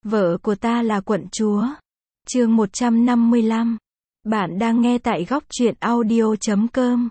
Vợ của ta là quận chúa. Chương 155. Bạn đang nghe tại góc truyện audio.com.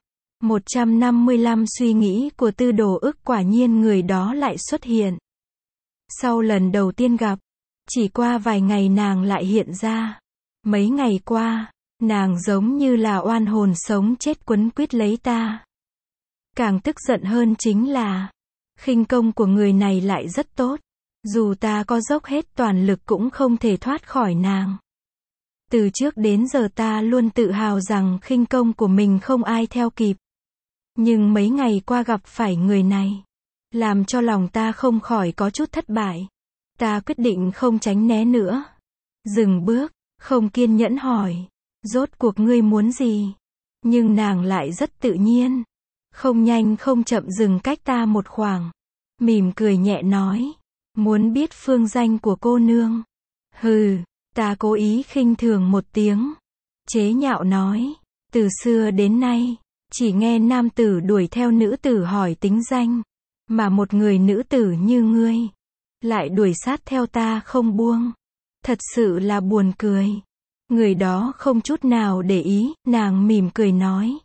155 suy nghĩ của Tư Đồ Ức, quả nhiên người đó lại xuất hiện. Sau lần đầu tiên gặp, chỉ qua vài ngày nàng lại hiện ra. Mấy ngày qua, nàng giống như là oan hồn sống chết quấn quýt lấy ta. Càng tức giận hơn chính là, khinh công của người này lại rất tốt. Dù ta có dốc hết toàn lực cũng không thể thoát khỏi nàng. Từ trước đến giờ ta luôn tự hào rằng khinh công của mình không ai theo kịp. Nhưng mấy ngày qua gặp phải người này, làm cho lòng ta không khỏi có chút thất bại. Ta quyết định không tránh né nữa. Dừng bước, không kiên nhẫn hỏi, rốt cuộc ngươi muốn gì? Nhưng nàng lại rất tự nhiên, không nhanh không chậm dừng cách ta một khoảng, mỉm cười nhẹ nói, muốn biết phương danh của cô nương? Hừ, ta cố ý khinh thường một tiếng, chế nhạo nói, từ xưa đến nay, chỉ nghe nam tử đuổi theo nữ tử hỏi tính danh, mà một người nữ tử như ngươi, lại đuổi sát theo ta không buông. Thật sự là buồn cười. Người đó không chút nào để ý, nàng mỉm cười nói.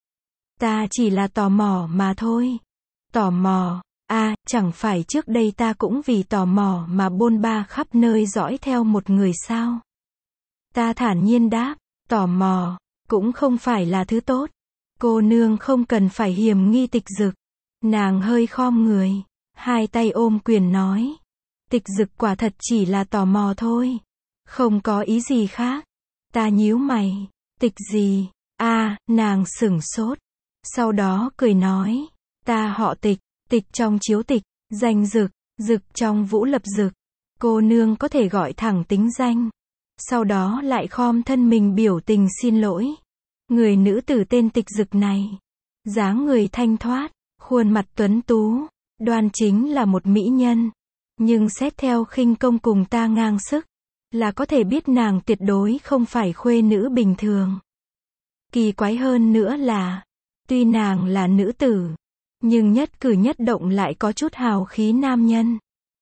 Ta chỉ là tò mò mà thôi. Tò mò, chẳng phải trước đây ta cũng vì tò mò mà bôn ba khắp nơi dõi theo một người sao? Ta thản nhiên đáp, tò mò, cũng không phải là thứ tốt. Cô nương không cần phải hiềm nghi Tịch Dực. Nàng hơi khom người, hai tay ôm quyền nói. Tịch Dực quả thật chỉ là tò mò thôi. Không có ý gì khác. Ta nhíu mày, Tịch gì? Nàng sửng sốt. Sau đó cười nói, ta họ Tịch, Tịch trong chiếu tịch, danh Dực, Dực trong Vũ Lập Dực. Cô nương có thể gọi thẳng tính danh. Sau đó lại khom thân mình biểu tình xin lỗi. Người nữ tử tên Tịch Dực này, dáng người thanh thoát, khuôn mặt tuấn tú, đoan chính là một mỹ nhân. Nhưng xét theo khinh công cùng ta ngang sức, là có thể biết nàng tuyệt đối không phải khuê nữ bình thường. Kỳ quái hơn nữa là, tuy nàng là nữ tử, nhưng nhất cử nhất động lại có chút hào khí nam nhân.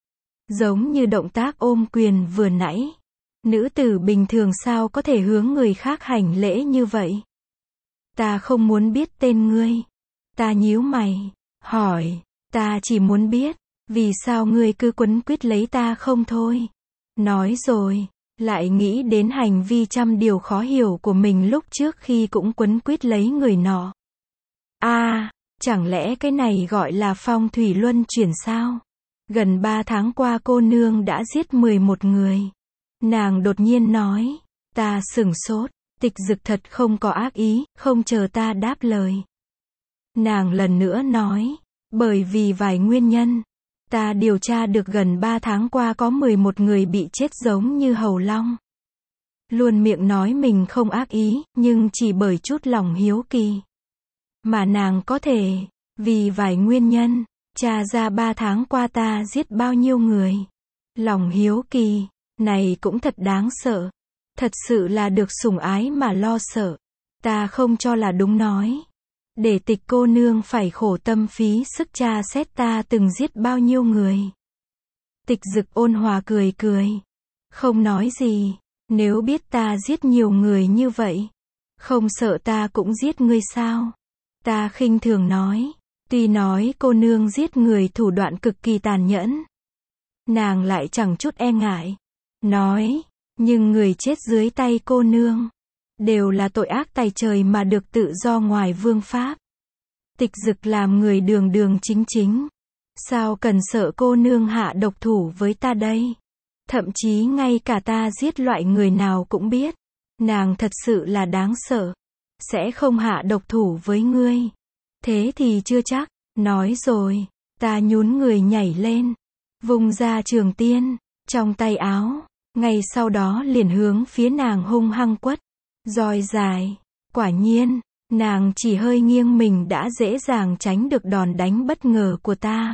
Giống như động tác ôm quyền vừa nãy. Nữ tử bình thường sao có thể hướng người khác hành lễ như vậy? Ta không muốn biết tên ngươi. Ta nhíu mày, hỏi, ta chỉ muốn biết, vì sao ngươi cứ quấn quýt lấy ta không thôi? Nói rồi, lại nghĩ đến hành vi trăm điều khó hiểu của mình lúc trước khi cũng quấn quýt lấy người nọ. Chẳng lẽ cái này gọi là phong thủy luân chuyển sao? Gần 3 tháng qua cô nương đã giết 11 người. Nàng đột nhiên nói, ta sửng sốt, Tịch Dực thật không có ác ý, không chờ ta đáp lời. Nàng lần nữa nói, bởi vì vài nguyên nhân, ta điều tra được gần 3 tháng qua có 11 người bị chết giống như hầu long. Luôn miệng nói mình không ác ý, nhưng chỉ bởi chút lòng hiếu kỳ. Mà nàng có thể, vì vài nguyên nhân, tra ra 3 tháng qua ta giết bao nhiêu người. Lòng hiếu kỳ, này cũng thật đáng sợ. Thật sự là được sủng ái mà lo sợ. Ta không cho là đúng nói. Để Tịch cô nương phải khổ tâm phí sức tra xét ta từng giết bao nhiêu người. Tịch Dực ôn hòa cười cười. Không nói gì. Nếu biết ta giết nhiều người như vậy, không sợ ta cũng giết ngươi sao? Ta khinh thường nói. Tuy nói cô nương giết người thủ đoạn cực kỳ tàn nhẫn, nàng lại chẳng chút e ngại. Nói, nhưng người chết dưới tay cô nương, đều là tội ác tày trời mà được tự do ngoài vương pháp. Tịch Dực làm người đường đường chính chính. Sao cần sợ cô nương hạ độc thủ với ta đây? Thậm chí ngay cả ta giết loại người nào cũng biết. Nàng thật sự là đáng sợ. Sẽ không hạ độc thủ với ngươi. Thế thì chưa chắc. Nói rồi, ta nhún người nhảy lên, vùng ra trường tiên, trong tay áo. Ngay sau đó liền hướng phía nàng hung hăng quất. Roi dài. Quả nhiên, nàng chỉ hơi nghiêng mình đã dễ dàng tránh được đòn đánh bất ngờ của ta.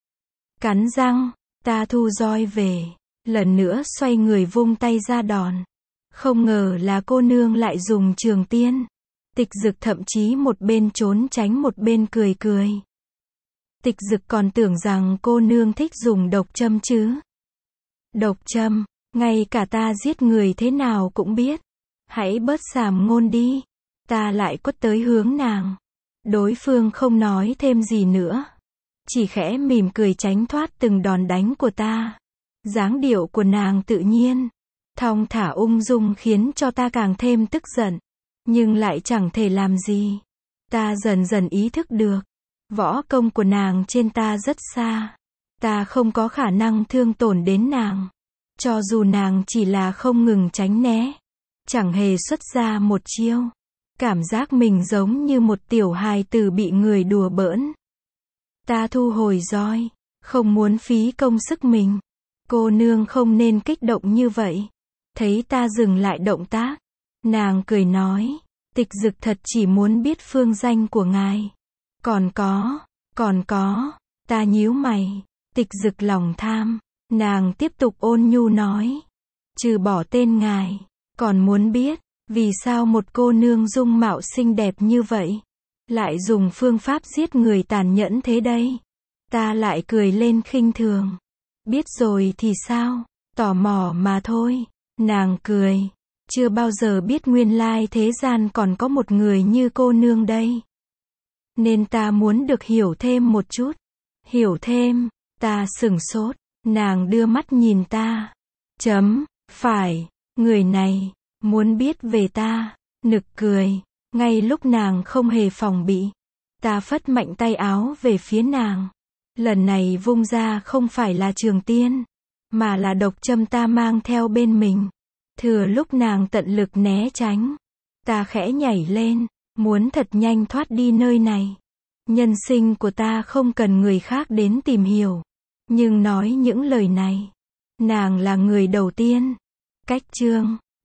Cắn răng, ta thu roi về. Lần nữa xoay người vung tay ra đòn. Không ngờ là cô nương lại dùng trường tiên. Tịch Dực thậm chí một bên trốn tránh một bên cười cười. Tịch Dực còn tưởng rằng cô nương thích dùng độc châm chứ. Độc châm, Ngay cả ta giết người thế nào cũng biết. Hãy bớt sàm ngôn đi. Ta lại quất tới hướng nàng. Đối phương không nói thêm gì nữa. Chỉ khẽ mỉm cười tránh thoát từng đòn đánh của ta. Dáng điệu của nàng tự nhiên, thong thả ung dung khiến cho ta càng thêm tức giận. Nhưng lại chẳng thể làm gì. Ta dần dần ý thức được. Võ công của nàng trên ta rất xa. Ta không có khả năng thương tổn đến nàng. Cho dù nàng chỉ là không ngừng tránh né. Chẳng hề xuất ra một chiêu. Cảm giác mình giống như một tiểu hài tử bị người đùa bỡn. Ta thu hồi roi. Không muốn phí công sức mình. Cô nương không nên kích động như vậy. Thấy ta dừng lại động tác. Nàng cười nói. Tịch Dực thật chỉ muốn biết phương danh của ngài. Còn có. Ta nhíu mày. Tịch Dực lòng tham. Nàng tiếp tục ôn nhu nói. Trừ bỏ tên ngài. Còn muốn biết. Vì sao một cô nương dung mạo xinh đẹp như vậy. Lại dùng phương pháp giết người tàn nhẫn thế đây. Ta lại cười lên khinh thường. Biết rồi thì sao? Tò mò mà thôi. Nàng cười. Chưa bao giờ biết nguyên lai thế gian còn có một người như cô nương đây. Nên ta muốn được hiểu thêm một chút. Hiểu thêm. Ta sửng sốt. Nàng đưa mắt nhìn ta. Phải. Người này. Muốn biết về ta. Nực cười. Ngay lúc nàng không hề phòng bị. Ta phất mạnh tay áo về phía nàng. Lần này vung ra không phải là trường tiên. Mà là độc châm ta mang theo bên mình. Thừa lúc nàng tận lực né tránh. Ta khẽ nhảy lên. Muốn thật nhanh thoát đi nơi này. Nhân sinh của ta không cần người khác đến tìm hiểu. Nhưng nói những lời này. Nàng là người đầu tiên. Cách chương